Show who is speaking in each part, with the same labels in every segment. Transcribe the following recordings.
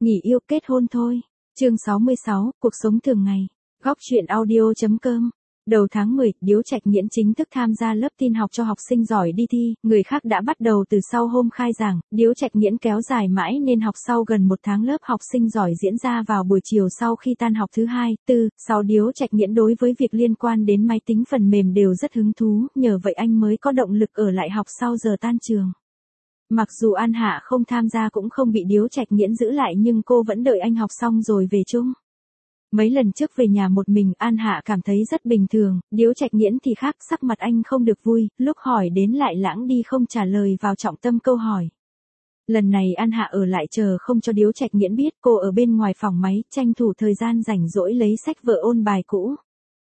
Speaker 1: Nghỉ yêu kết hôn thôi. Chương 66, cuộc sống thường ngày. Góc truyện audio.com. Đầu tháng 10, Điếu Trạch Nghiễn chính thức tham gia lớp tin học cho học sinh giỏi đi thi, người khác đã bắt đầu từ sau hôm khai giảng, Điếu Trạch Nghiễn kéo dài mãi nên học sau gần một tháng lớp học sinh giỏi diễn ra vào buổi chiều sau khi tan học thứ 2, 4, 6. Điếu Trạch Nghiễn đối với việc liên quan đến máy tính phần mềm đều rất hứng thú, nhờ vậy anh mới có động lực ở lại học sau giờ tan trường. Mặc dù An Hạ không tham gia cũng không bị Điếu Trạch Nghiễn giữ lại nhưng cô vẫn đợi anh học xong rồi về chung. Mấy lần trước về nhà một mình An Hạ cảm thấy rất bình thường, Điếu Trạch Nghiễn thì khác, sắc mặt anh không được vui, lúc hỏi đến lại lãng đi không trả lời vào trọng tâm câu hỏi. Lần này An Hạ ở lại chờ không cho Điếu Trạch Nghiễn biết, cô ở bên ngoài phòng máy, tranh thủ thời gian rảnh rỗi lấy sách vở ôn bài cũ.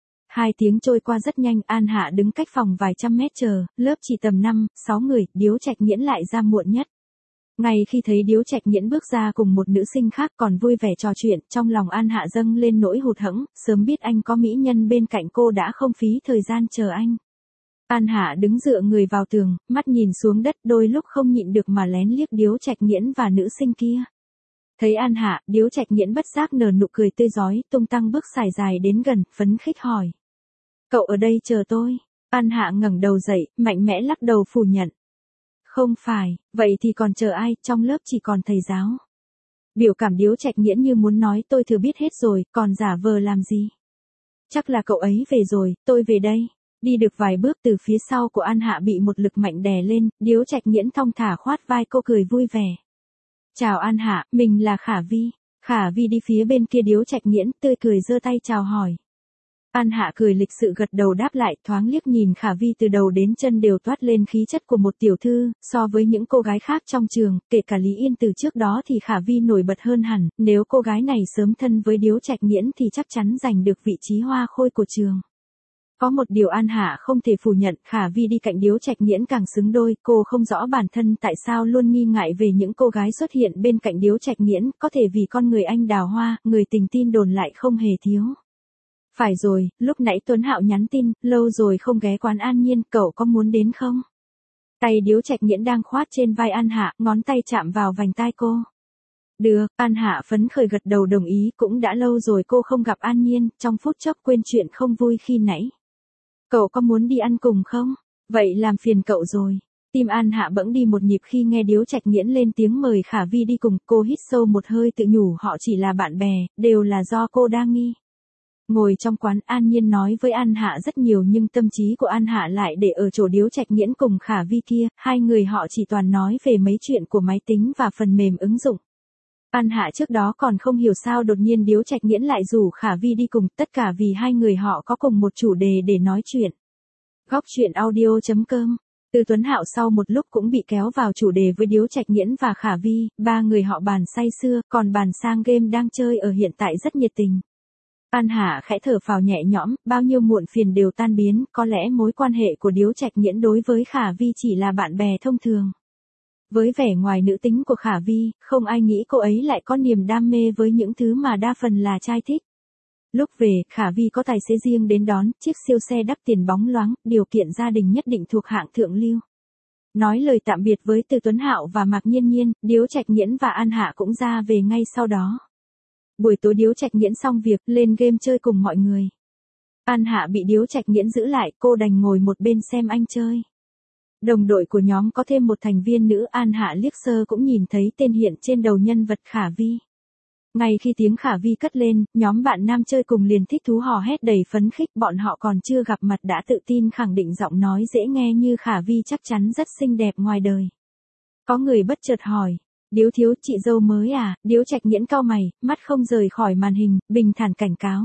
Speaker 1: 2 tiếng trôi qua rất nhanh, An Hạ đứng cách phòng vài trăm mét chờ, lớp chỉ tầm 5, 6 người, Điếu Trạch Nghiễn lại ra muộn nhất. Ngay khi thấy Điếu Trạch Nghiễn bước ra cùng một nữ sinh khác còn vui vẻ trò chuyện, trong lòng An Hạ dâng lên nỗi hụt hẫng, sớm biết anh có mỹ nhân bên cạnh cô đã không phí thời gian chờ anh. An Hạ đứng dựa người vào tường, mắt nhìn xuống đất, đôi lúc không nhịn được mà lén liếc Điếu Trạch Nghiễn và nữ sinh kia. Thấy An Hạ, Điếu Trạch Nghiễn bất giác nở nụ cười tươi rói, tung tăng bước sải dài đến gần, phấn khích hỏi. Cậu ở đây chờ tôi. An Hạ ngẩng đầu dậy, mạnh mẽ lắc đầu phủ nhận. Không phải, vậy thì còn chờ ai, trong lớp chỉ còn thầy giáo. Biểu cảm Điếu Trạch Nghiễn như muốn nói tôi thừa biết hết rồi, còn giả vờ làm gì. Chắc là cậu ấy về rồi, tôi về đây. Đi được vài bước từ phía sau của An Hạ bị một lực mạnh đè lên, Điếu Trạch Nghiễn thong thả khoát vai cô cười vui vẻ. Chào An Hạ, mình là Khả Vi. Khả Vi đi phía bên kia Điếu Trạch Nghiễn, tươi cười giơ tay chào hỏi. An Hạ cười lịch sự gật đầu đáp lại, thoáng liếc nhìn Khả Vi từ đầu đến chân đều toát lên khí chất của một tiểu thư, so với những cô gái khác trong trường, kể cả Lý Yên từ trước đó thì Khả Vi nổi bật hơn hẳn, nếu cô gái này sớm thân với Điếu Trạch Nghiễn thì chắc chắn giành được vị trí hoa khôi của trường. Có một điều An Hạ không thể phủ nhận, Khả Vi đi cạnh Điếu Trạch Nghiễn càng xứng đôi, cô không rõ bản thân tại sao luôn nghi ngại về những cô gái xuất hiện bên cạnh Điếu Trạch Nghiễn, có thể vì con người anh đào hoa, người tình tin đồn lại không hề thiếu. Phải rồi, lúc nãy Tuấn Hạo nhắn tin, lâu rồi không ghé quán An Nhiên, cậu có muốn đến không? Tay Điếu Trạch Nghiễn đang khoát trên vai An Hạ, ngón tay chạm vào vành tai cô. Được, An Hạ phấn khởi gật đầu đồng ý, cũng đã lâu rồi cô không gặp An Nhiên, trong phút chốc quên chuyện không vui khi nãy. Cậu có muốn đi ăn cùng không? Vậy làm phiền cậu rồi. Tim An Hạ bỗng đi một nhịp khi nghe Điếu Trạch Nghiễn lên tiếng mời Khả Vi đi cùng, cô hít sâu một hơi tự nhủ họ chỉ là bạn bè, đều là do cô đa nghi. Ngồi trong quán An Nhiên nói với An Hạ rất nhiều nhưng tâm trí của An Hạ lại để ở chỗ Điếu Trạch Nghiễn cùng Khả Vi kia, hai người họ chỉ toàn nói về mấy chuyện của máy tính và phần mềm ứng dụng. An Hạ trước đó còn không hiểu sao đột nhiên Điếu Trạch Nghiễn lại rủ Khả Vi đi cùng, tất cả vì hai người họ có cùng một chủ đề để nói chuyện. Góc truyện audio.com. Từ Tuấn Hạo sau một lúc cũng bị kéo vào chủ đề với Điếu Trạch Nghiễn và Khả Vi, ba người họ bàn say sưa, còn bàn sang game đang chơi ở hiện tại rất nhiệt tình. An Hạ khẽ thở phào nhẹ nhõm, bao nhiêu muộn phiền đều tan biến, có lẽ mối quan hệ của Điếu Trạch Nghiễn đối với Khả Vi chỉ là bạn bè thông thường. Với vẻ ngoài nữ tính của Khả Vi, không ai nghĩ cô ấy lại có niềm đam mê với những thứ mà đa phần là trai thích. Lúc về, Khả Vi có tài xế riêng đến đón, chiếc siêu xe đắt tiền bóng loáng, điều kiện gia đình nhất định thuộc hạng thượng lưu. Nói lời tạm biệt với Từ Tuấn Hạo và Mạc Nhiên Nhiên, Điếu Trạch Nghiễn và An Hạ cũng ra về ngay sau đó. Buổi tối Điếu Trạch Nghiễn xong việc, lên game chơi cùng mọi người. An Hạ bị Điếu Trạch Nghiễn giữ lại, cô đành ngồi một bên xem anh chơi. Đồng đội của nhóm có thêm một thành viên nữ, An Hạ liếc sơ cũng nhìn thấy tên hiện trên đầu nhân vật Khả Vi. Ngay khi tiếng Khả Vi cất lên, nhóm bạn nam chơi cùng liền thích thú hò hét đầy phấn khích, bọn họ còn chưa gặp mặt đã tự tin khẳng định giọng nói dễ nghe như Khả Vi chắc chắn rất xinh đẹp ngoài đời. Có người bất chợt hỏi. Điếu thiếu, chị dâu mới à? Điếu Trạch Nghiễn cau mày, mắt không rời khỏi màn hình, bình thản cảnh cáo.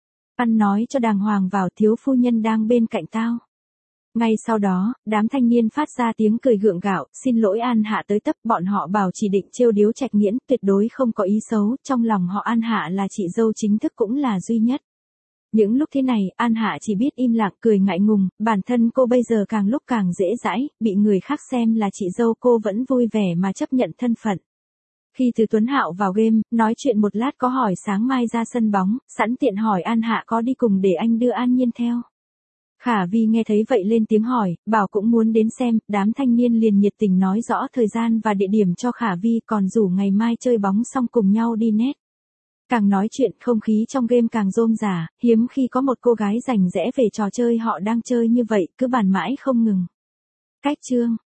Speaker 1: Ăn nói cho đàng hoàng vào, thiếu phu nhân đang bên cạnh tao. Ngay sau đó, đám thanh niên phát ra tiếng cười gượng gạo, xin lỗi An Hạ tới tấp, bọn họ bảo chỉ định trêu Điếu Trạch Nghiễn, tuyệt đối không có ý xấu, trong lòng họ An Hạ là chị dâu chính thức cũng là duy nhất. Những lúc thế này, An Hạ chỉ biết im lặng cười ngại ngùng, bản thân cô bây giờ càng lúc càng dễ dãi, bị người khác xem là chị dâu cô vẫn vui vẻ mà chấp nhận thân phận. Khi Từ Tuấn Hạo vào game, nói chuyện một lát có hỏi sáng mai ra sân bóng, sẵn tiện hỏi An Hạ có đi cùng để anh đưa An Nhiên theo. Khả Vi nghe thấy vậy lên tiếng hỏi, bảo cũng muốn đến xem, đám thanh niên liền nhiệt tình nói rõ thời gian và địa điểm cho Khả Vi, còn rủ ngày mai chơi bóng xong cùng nhau đi net. Càng nói chuyện không khí trong game càng rôm rả, hiếm khi có một cô gái rành rẽ về trò chơi họ đang chơi như vậy, cứ bàn mãi không ngừng. Cách chương